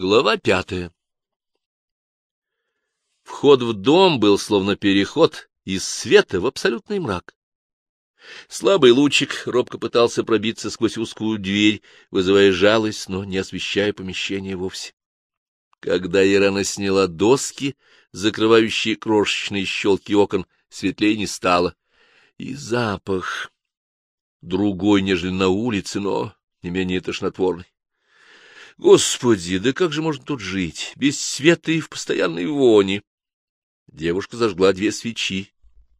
Глава 5. Вход в дом был словно переход из света в абсолютный мрак. Слабый лучик робко пытался пробиться сквозь узкую дверь, вызывая жалость, но не освещая помещение вовсе. Когда Ирена сняла доски, закрывающие крошечные щелки окон, светлее не стало. И запах другой, нежели на улице, но не менее тошнотворный. Господи, да как же можно тут жить, без света и в постоянной вони? Девушка зажгла 2 свечи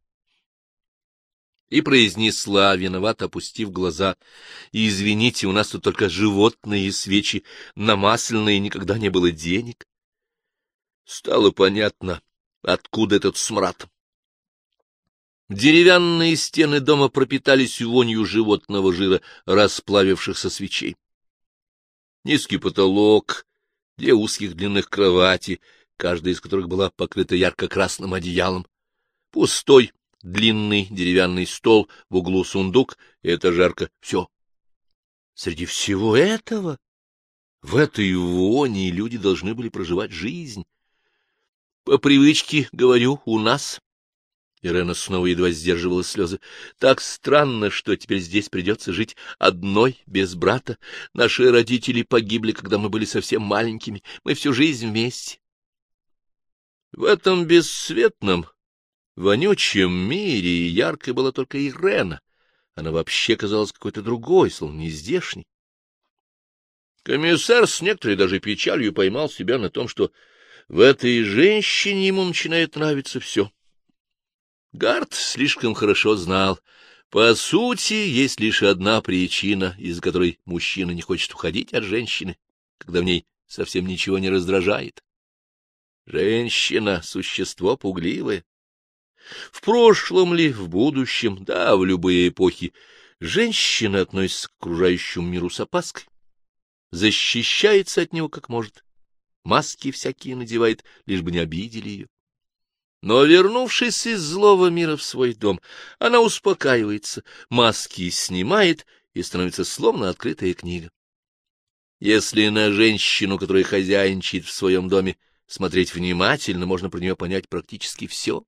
и произнесла, виновато опустив глаза: «Извините, у нас тут только животные свечи, на масляные никогда не было денег». Стало понятно, откуда этот смрад. Деревянные стены дома пропитались вонью животного жира, расплавившихся свечей. Низкий потолок, 2 узких длинных кровати, каждая из которых была покрыта ярко-красным одеялом, пустой длинный деревянный стол, в углу сундук и этажерка — все. Среди всего этого, в этой вони, люди должны были проживать жизнь. По привычке, говорю, у нас. Ирена снова едва сдерживала слезы. Так странно, что теперь здесь придется жить одной, без брата. Наши родители погибли, когда мы были совсем маленькими. Мы всю жизнь вместе. В этом бесцветном, вонючем мире яркой была только Ирена. Она вообще казалась какой-то другой, словно нездешней. Комиссар с некоторой даже печалью поймал себя на том, что в этой женщине ему начинает нравиться все. Гард слишком хорошо знал. По сути, есть лишь одна причина, из-за которой мужчина не хочет уходить от женщины, когда в ней совсем ничего не раздражает. Женщина — существо пугливое. В прошлом ли, в будущем, да, в любые эпохи, женщина относится к окружающему миру с опаской, защищается от него как может, маски всякие надевает, лишь бы не обидели ее. Но, вернувшись из злого мира в свой дом, она успокаивается, маски снимает и становится словно открытая книга. Если на женщину, которая хозяйничает в своем доме, смотреть внимательно, можно про нее понять практически все.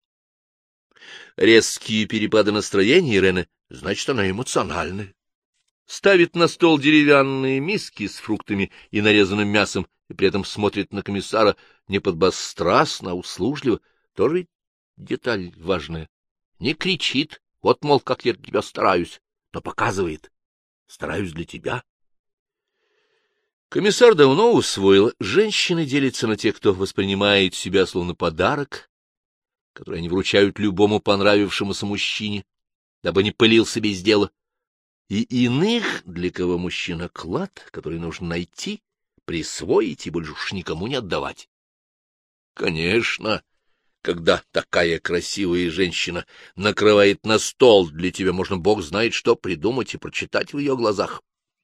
Резкие перепады настроения Ирены, значит, она эмоциональная. Ставит на стол деревянные миски с фруктами и нарезанным мясом, и при этом смотрит на комиссара не подбострастно, а услужливо. Тоже деталь важная. Не кричит, вот, мол, как я для тебя стараюсь, но показывает: стараюсь для тебя. Комиссар давно усвоил: женщины делятся на тех, кто воспринимает себя словно подарок, который они вручают любому понравившемуся мужчине, дабы не пылился без дела, и иных, для кого мужчина — клад, который нужно найти, присвоить и больше уж никому не отдавать. Конечно, когда такая красивая женщина накрывает на стол для тебя, можно бог знает что придумать и прочитать в ее глазах.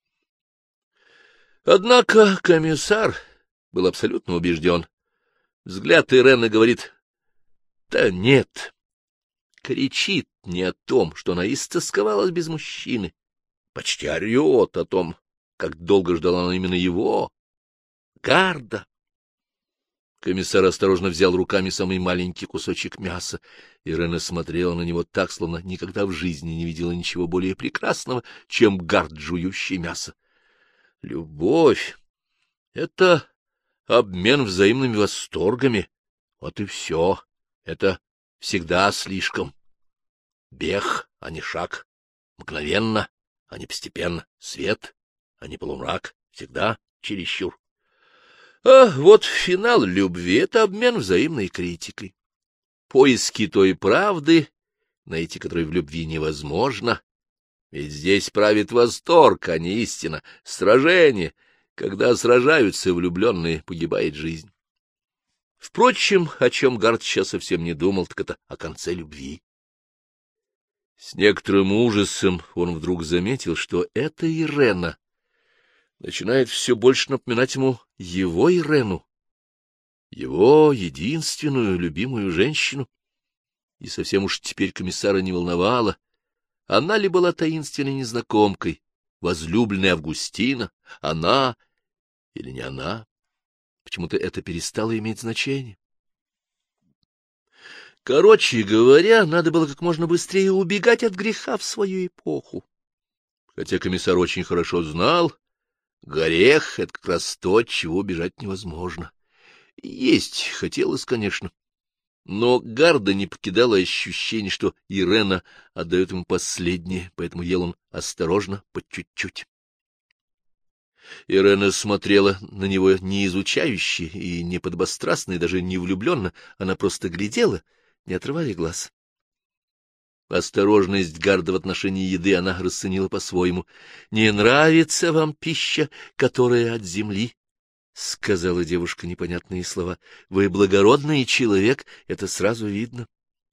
Однако комиссар был абсолютно убежден. Взгляд Ирены говорит: да нет. Кричит не о том, что она истосковалась без мужчины, почти орет о том, как долго ждала она именно его, Гарда. Комиссар осторожно взял руками самый маленький кусочек мяса. Ирена смотрела на него так, словно никогда в жизни не видела ничего более прекрасного, чем Гард, жующий мясо. Любовь — это обмен взаимными восторгами. Вот и все. Это всегда слишком. Бег, а не шаг. Мгновенно, а не постепенно. Свет, а не полумрак. Всегда чересчур. А вот финал любви — это обмен взаимной критикой. Поиски той правды, найти которой в любви невозможно. Ведь здесь правит восторг, а не истина. Сражение. Когда сражаются влюбленные, погибает жизнь. Впрочем, о чем Гард сейчас совсем не думал, так это о конце любви. С некоторым ужасом он вдруг заметил, что эта Ирена начинает все больше напоминать ему его Ирену, его единственную любимую женщину. И совсем уж теперь комиссара не волновало, она ли была таинственной незнакомкой, возлюбленной Августина, она или не она. почему-то это перестало иметь значение. Короче говоря, надо было как можно быстрее убегать от греха в свою эпоху. Хотя комиссар очень хорошо знал, грех — это как раз то, от чего убежать невозможно. Есть хотелось, конечно, но Гарда не покидало ощущение, что Ирена отдает ему последнее, поэтому ел он осторожно, по чуть-чуть. Ирена смотрела на него не изучающе и не подобострастно, и даже не влюбленно, она просто глядела, не отрывая глаз. Осторожность Гарда в отношении еды она расценила по-своему. — Не нравится вам пища, которая от земли? — сказала девушка непонятные слова. — Вы благородный человек, это сразу видно.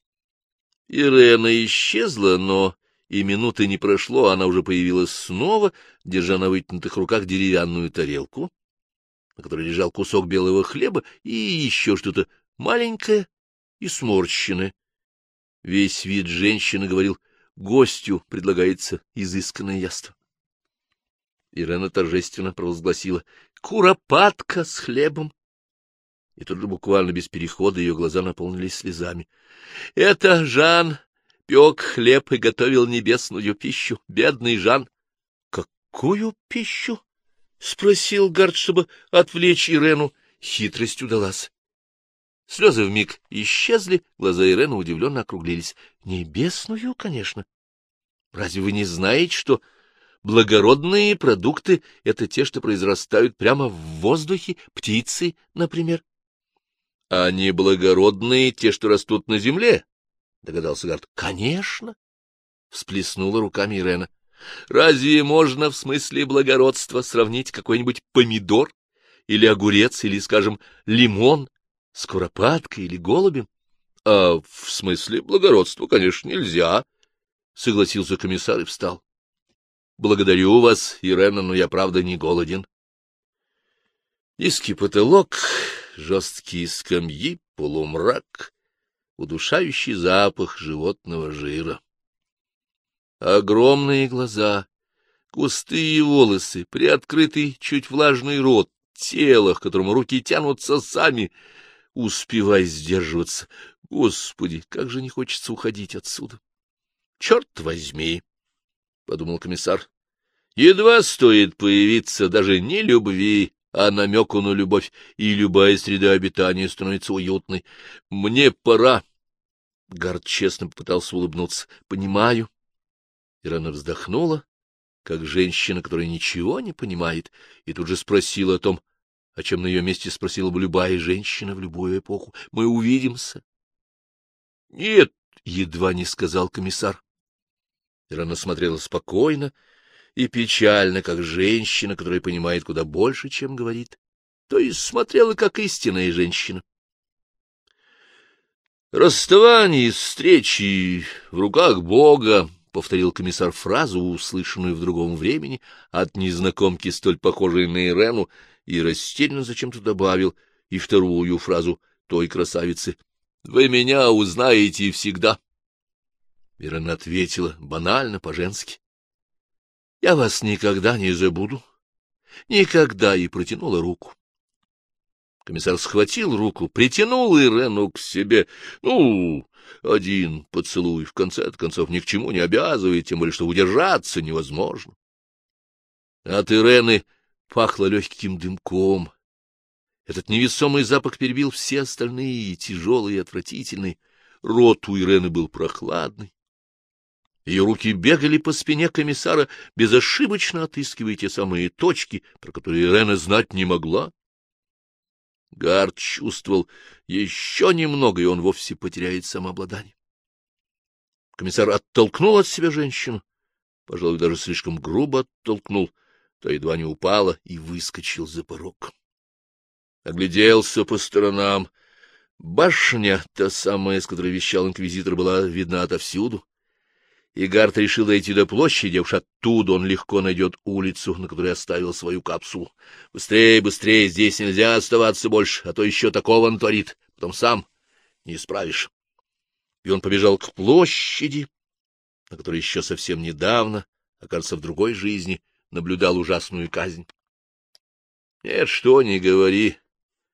Ирена исчезла, но и минуты не прошло, она уже появилась снова, держа на вытянутых руках деревянную тарелку, на которой лежал кусок белого хлеба и еще что-то маленькое и сморщенное. Весь вид женщины говорил: гостю предлагается изысканное яство. Ирена торжественно провозгласила: куропатка с хлебом. И тут же буквально без перехода ее глаза наполнились слезами. — Это Жан пек хлеб и готовил небесную пищу. Бедный Жан! — Какую пищу? — спросил Гард, чтобы отвлечь Ирену. Хитрость удалась. Слезы вмиг исчезли, глаза Ирены удивленно округлились. — Небесную, конечно. Разве вы не знаете, что благородные продукты — это те, что произрастают прямо в воздухе, птицы, например? — А неблагородные — те, что растут на земле, — догадался Гард. — Конечно, — всплеснула руками Ирена. — Разве можно в смысле благородства сравнить какой-нибудь помидор или огурец или, скажем, лимон с куропаткой или голубем? — А в смысле благородства, конечно, нельзя, — согласился комиссар и встал. — Благодарю вас, Ирена, но я, правда, не голоден. Низкий потолок, жесткие скамьи, полумрак, удушающий запах животного жира. Огромные глаза, густые волосы, приоткрытый, чуть влажный рот, тело, к которому руки тянутся сами. Успевай сдерживаться. Господи, как же не хочется уходить отсюда. — Черт возьми, — подумал комиссар. Едва стоит появиться даже не любви, а намеку на любовь, и любая среда обитания становится уютной. Мне пора. Гард честно попытался улыбнуться. — Понимаю. Ирена вздохнула, как женщина, которая ничего не понимает, и тут же спросила о том, о чем на ее месте спросила бы любая женщина в любую эпоху. — Мы увидимся. — Нет, — едва не сказал комиссар. Ирена смотрела спокойно и печально, как женщина, которая понимает куда больше, чем говорит, то есть смотрела, как истинная женщина. «Расставание и встречи в руках Бога», — повторил комиссар фразу, услышанную в другом времени от незнакомки, столь похожей на Ирену, и растерянно зачем-то добавил и вторую фразу той красавицы: «Вы меня узнаете всегда». Ирена ответила банально, по-женски: «Я вас никогда не забуду, никогда», и протянула руку. Комиссар схватил руку, притянул Ирену к себе. Ну, один поцелуй, в конце концов, ни к чему не обязывает, тем более, что удержаться невозможно. От Ирены пахло легким дымком. Этот невесомый запах перебил все остальные, тяжелые и отвратительные. Рот у Ирены был прохладный. Ее руки бегали по спине комиссара, безошибочно отыскивая те самые точки, про которые Ирена знать не могла. Гард чувствовал еще немного, и он вовсе потеряет самообладание. Комиссар оттолкнул от себя женщину, пожалуй, даже слишком грубо оттолкнул, то едва не упала и выскочил за порог. Огляделся по сторонам. Башня, та самая, с которой вещал инквизитор, была видна отовсюду. И Гард решил дойти до площади, а уж оттуда он легко найдет улицу, на которой оставил свою капсулу. Быстрее, быстрее, здесь нельзя оставаться больше, а то еще такого натворит, потом сам не исправишь. И он побежал к площади, на которой еще совсем недавно, окажется, в другой жизни, наблюдал ужасную казнь. Нет, что ни говори,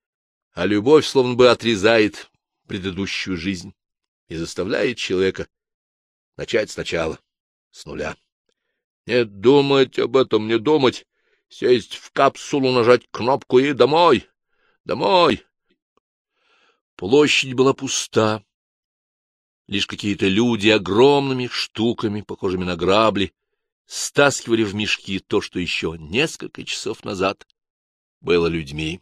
А любовь словно бы отрезает предыдущую жизнь и заставляет человека начать сначала, с нуля. Не думать об этом, не думать. Сесть в капсулу, нажать кнопку и домой. Домой. Площадь была пуста. Лишь какие-то люди огромными штуками, похожими на грабли, стаскивали в мешки то, что еще несколько часов назад было людьми.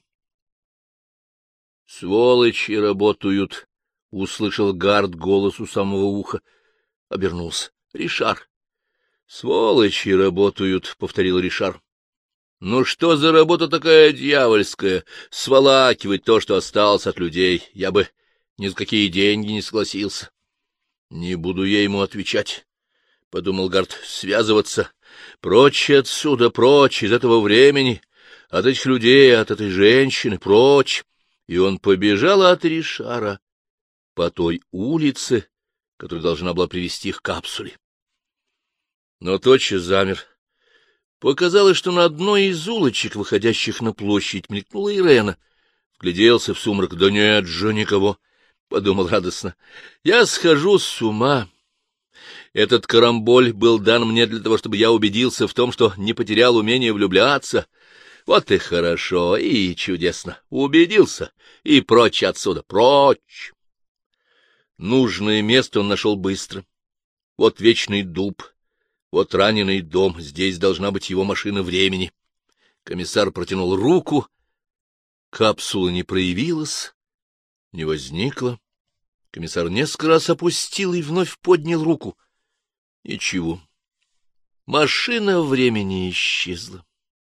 — Сволочи работают! — услышал Гард голос у самого уха. Обернулся. — Ришар. — Сволочи работают! — повторил Ришар. — Ну что за работа такая дьявольская? Сволакивать то, что осталось от людей. Я бы ни за какие деньги не согласился. — Не буду я ему отвечать, — подумал Гард, — связываться. Прочь отсюда, прочь из этого времени, от этих людей, от этой женщины, прочь. И он побежал от Ришара по той улице, которая должна была привести к капсуле. Но тотчас замер. Показалось, что на одной из улочек, выходящих на площадь, мелькнула Ирена. Вгляделся в сумрак. Да нет же никого, — подумал радостно. Я схожу с ума. Этот карамболь был дан мне для того, чтобы я убедился в том, что не потерял умение влюбляться. Вот и хорошо, и чудесно. Убедился, и прочь отсюда, прочь. Нужное место он нашел быстро. Вот вечный дуб, вот раненый дом, здесь должна быть его машина времени. Комиссар протянул руку. Капсула не проявилась, не возникла. Комиссар несколько раз опустил и вновь поднял руку. Ничего. Машина времени исчезла.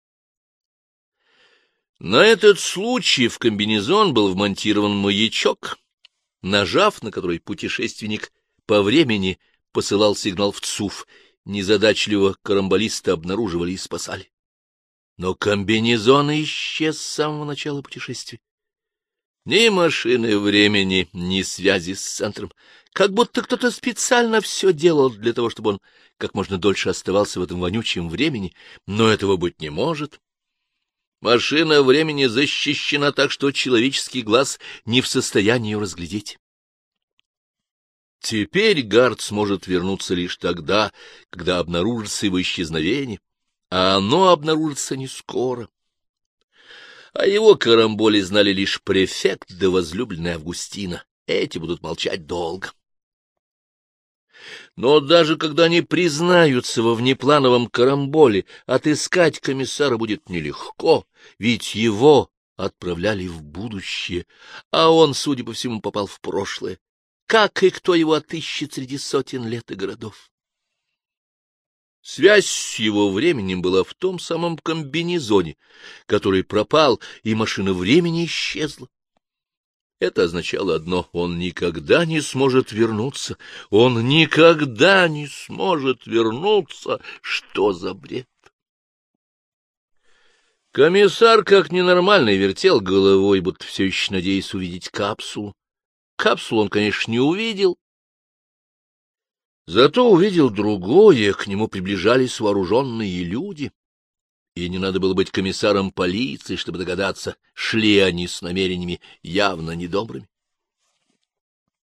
На этот случай в комбинезон был вмонтирован маячок, нажав на который путешественник по времени посылал сигнал в ЦУФ. Незадачливого карамболиста обнаруживали и спасали. Но комбинезон исчез с самого начала путешествия. Ни машины времени, ни связи с центром. Как будто кто-то специально все делал для того, чтобы он как можно дольше оставался в этом вонючем времени, но этого быть не может. Машина времени защищена так, что человеческий глаз не в состоянии ее разглядеть. Теперь Гард сможет вернуться лишь тогда, когда обнаружится его исчезновение, а оно обнаружится не скоро. О его карамболе знали лишь префект да возлюбленная Августина. Эти будут молчать долго. Но даже когда они признаются во внеплановом карамболе, отыскать комиссара будет нелегко, ведь его отправляли в будущее, а он, судя по всему, попал в прошлое. Как и кто его отыщет среди сотен лет и городов? Связь с его временем была в том самом комбинезоне, который пропал, и машина времени исчезла. Это означало одно — он никогда не сможет вернуться. Он никогда не сможет вернуться. Что за бред? Комиссар, как ненормальный, вертел головой, будто все еще надеясь увидеть капсулу. Капсулу он, конечно, не увидел. Зато увидел другое, к нему приближались вооруженные люди. И не надо было быть комиссаром полиции, чтобы догадаться, шли они с намерениями явно недобрыми.